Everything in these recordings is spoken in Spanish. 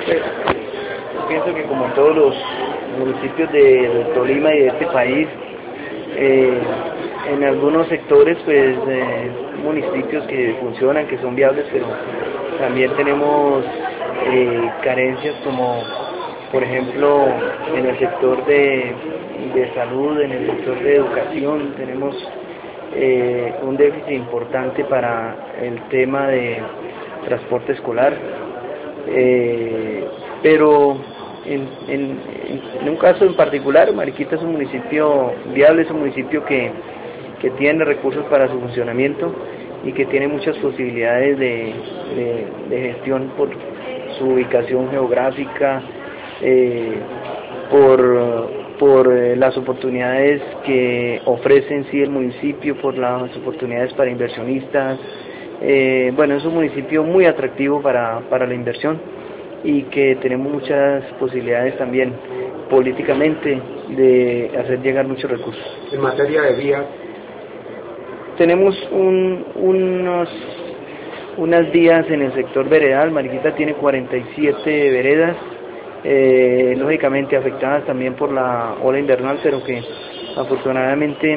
Pues, yo pienso que como todos los municipios del Tolima y de este país, en algunos sectores pues municipios que funcionan, que son viables, pero también tenemos carencias como por ejemplo en el sector de salud, en el sector de educación tenemos un déficit importante para el tema de transporte escolar, pero en un caso en particular, Mariquita es un municipio viable, es un municipio que tiene recursos para su funcionamiento y que tiene muchas posibilidades de gestión por su ubicación geográfica, por las oportunidades que ofrece en sí el municipio, por las oportunidades para inversionistas. Bueno, es un municipio muy atractivo para la inversión y que tenemos muchas posibilidades también políticamente de hacer llegar muchos recursos. En materia de vías, tenemos unas vías en el sector veredal. Mariquita tiene 47 veredas, lógicamente afectadas también por la ola invernal, pero que afortunadamente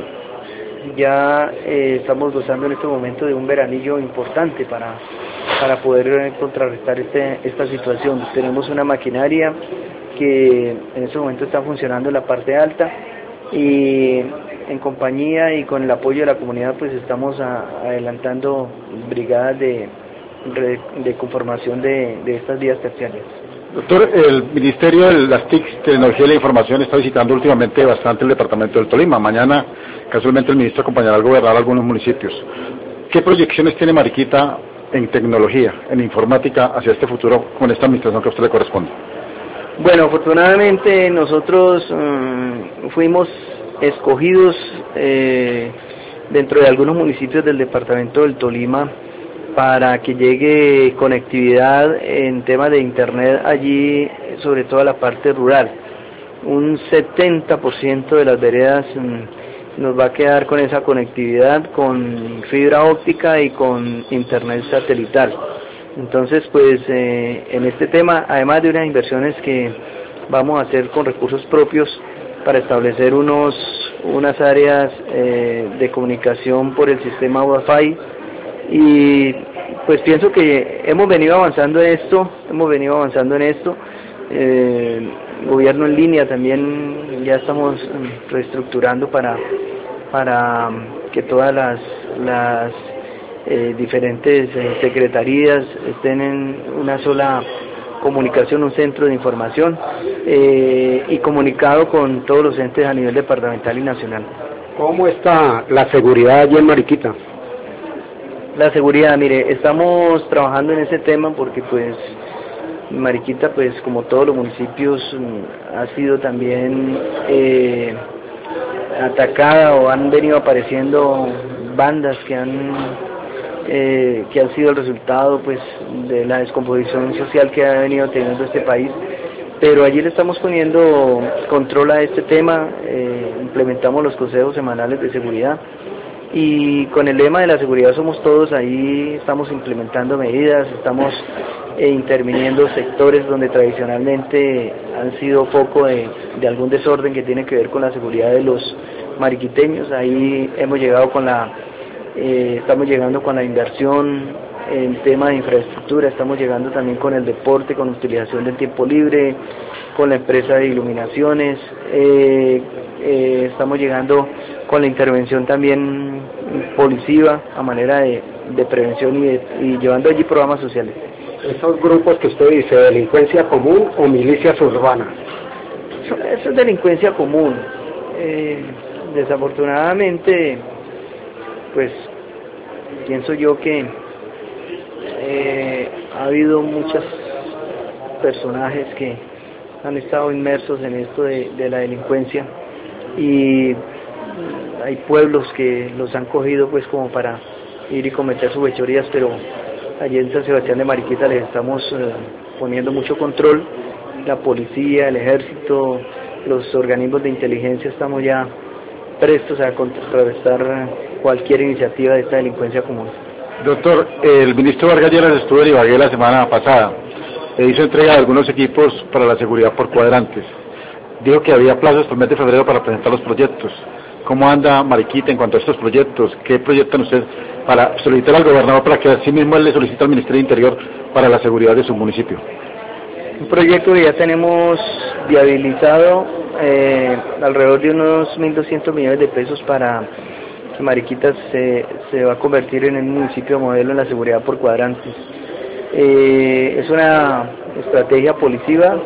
ya estamos gozando en este momento de un veranillo importante para poder contrarrestar esta situación. Tenemos una maquinaria que en este momento está funcionando en la parte alta y en compañía y con el apoyo de la comunidad pues estamos adelantando brigadas de conformación de estas vías terciarias. Doctor, el Ministerio de las TIC, Tecnología y la Información, está visitando últimamente bastante el departamento del Tolima. Mañana, casualmente, el ministro acompañará al gobernador a algunos municipios. ¿Qué proyecciones tiene Mariquita en tecnología, en informática, hacia este futuro con esta administración que a usted le corresponde? Bueno, afortunadamente nosotros fuimos escogidos dentro de algunos municipios del departamento del Tolima para que llegue conectividad en temas de internet allí, sobre todo a la parte rural. Un 70% de las veredas nos va a quedar con esa conectividad, con fibra óptica y con internet satelital. Entonces, pues en este tema, además de unas inversiones que vamos a hacer con recursos propios para establecer unas áreas de comunicación por el sistema Wi-Fi, y pues pienso que hemos venido avanzando en esto, gobierno en línea también ya estamos reestructurando para que todas las diferentes secretarías estén en una sola comunicación, un centro de información y comunicado con todos los entes a nivel departamental y nacional. ¿Cómo está la seguridad allí en Mariquita? La seguridad, mire, estamos trabajando en ese tema porque pues Mariquita, pues como todos los municipios, ha sido también atacada o han venido apareciendo bandas que han sido el resultado pues de la descomposición social que ha venido teniendo este país. Pero allí le estamos poniendo control a este tema, implementamos los consejos semanales de seguridad y con el lema de la seguridad somos todos, ahí estamos implementando medidas, estamos interviniendo sectores donde tradicionalmente han sido foco de algún desorden que tiene que ver con la seguridad de los mariquiteños. Ahí hemos llegado estamos llegando con la inversión en tema de infraestructura, estamos llegando también con el deporte, con utilización del tiempo libre, con la empresa de iluminaciones, estamos llegando con la intervención también policiva a manera de prevención y llevando allí programas sociales. ¿Esos grupos que usted dice, delincuencia común o milicias urbanas? Eso es delincuencia común. Desafortunadamente, pues pienso yo que ha habido muchos personajes que han estado inmersos en esto de la delincuencia y hay pueblos que los han cogido pues como para ir y cometer sus fechorías, pero allí en San Sebastián de Mariquita les estamos poniendo mucho control. La policía, el ejército, los organismos de inteligencia estamos ya prestos a contrarrestar cualquier iniciativa de esta delincuencia común. Doctor, el ministro Vargas Lleras estuvo en Ibagué la semana pasada. hizo entrega de algunos equipos para la seguridad por cuadrantes. Dijo que había plazos hasta el mes de febrero para presentar los proyectos. ¿Cómo anda Mariquita en cuanto a estos proyectos? ¿Qué proyectan ustedes para solicitar al gobernador para que así mismo él le solicite al Ministerio del Interior para la seguridad de su municipio? Un proyecto que ya tenemos viabilizado, alrededor de unos 1.200 millones de pesos para que Mariquita se va a convertir en un municipio modelo en la seguridad por cuadrantes. Es una estrategia policiva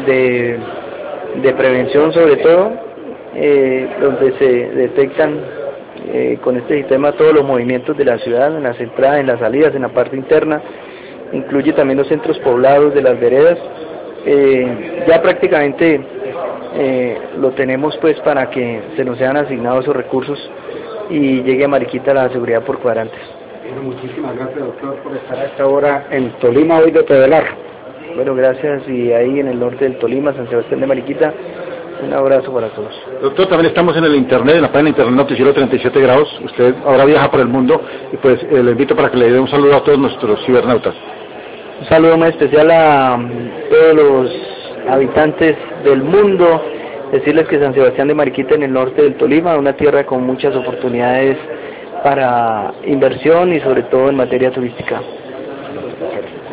de prevención sobre todo, donde se detectan con este sistema todos los movimientos de la ciudad, en las entradas, en las salidas, en la parte interna, incluye también los centros poblados de las veredas. Ya prácticamente lo tenemos pues para que se nos sean asignados esos recursos y llegue a Mariquita la seguridad por cuadrantes. Bueno, muchísimas gracias, doctor, por estar a esta hora en Tolima, hoy de Todelar. Bueno, gracias, y ahí en el norte del Tolima, San Sebastián de Mariquita, un abrazo para todos. Doctor, también estamos en el internet, en la página de internet Noticiero 37 Grados. Usted ahora viaja por el mundo y pues le invito para que le dé un saludo a todos nuestros cibernautas. Un saludo muy especial a todos los habitantes del mundo, decirles que San Sebastián de Mariquita en el norte del Tolima, una tierra con muchas oportunidades para inversión y sobre todo en materia turística.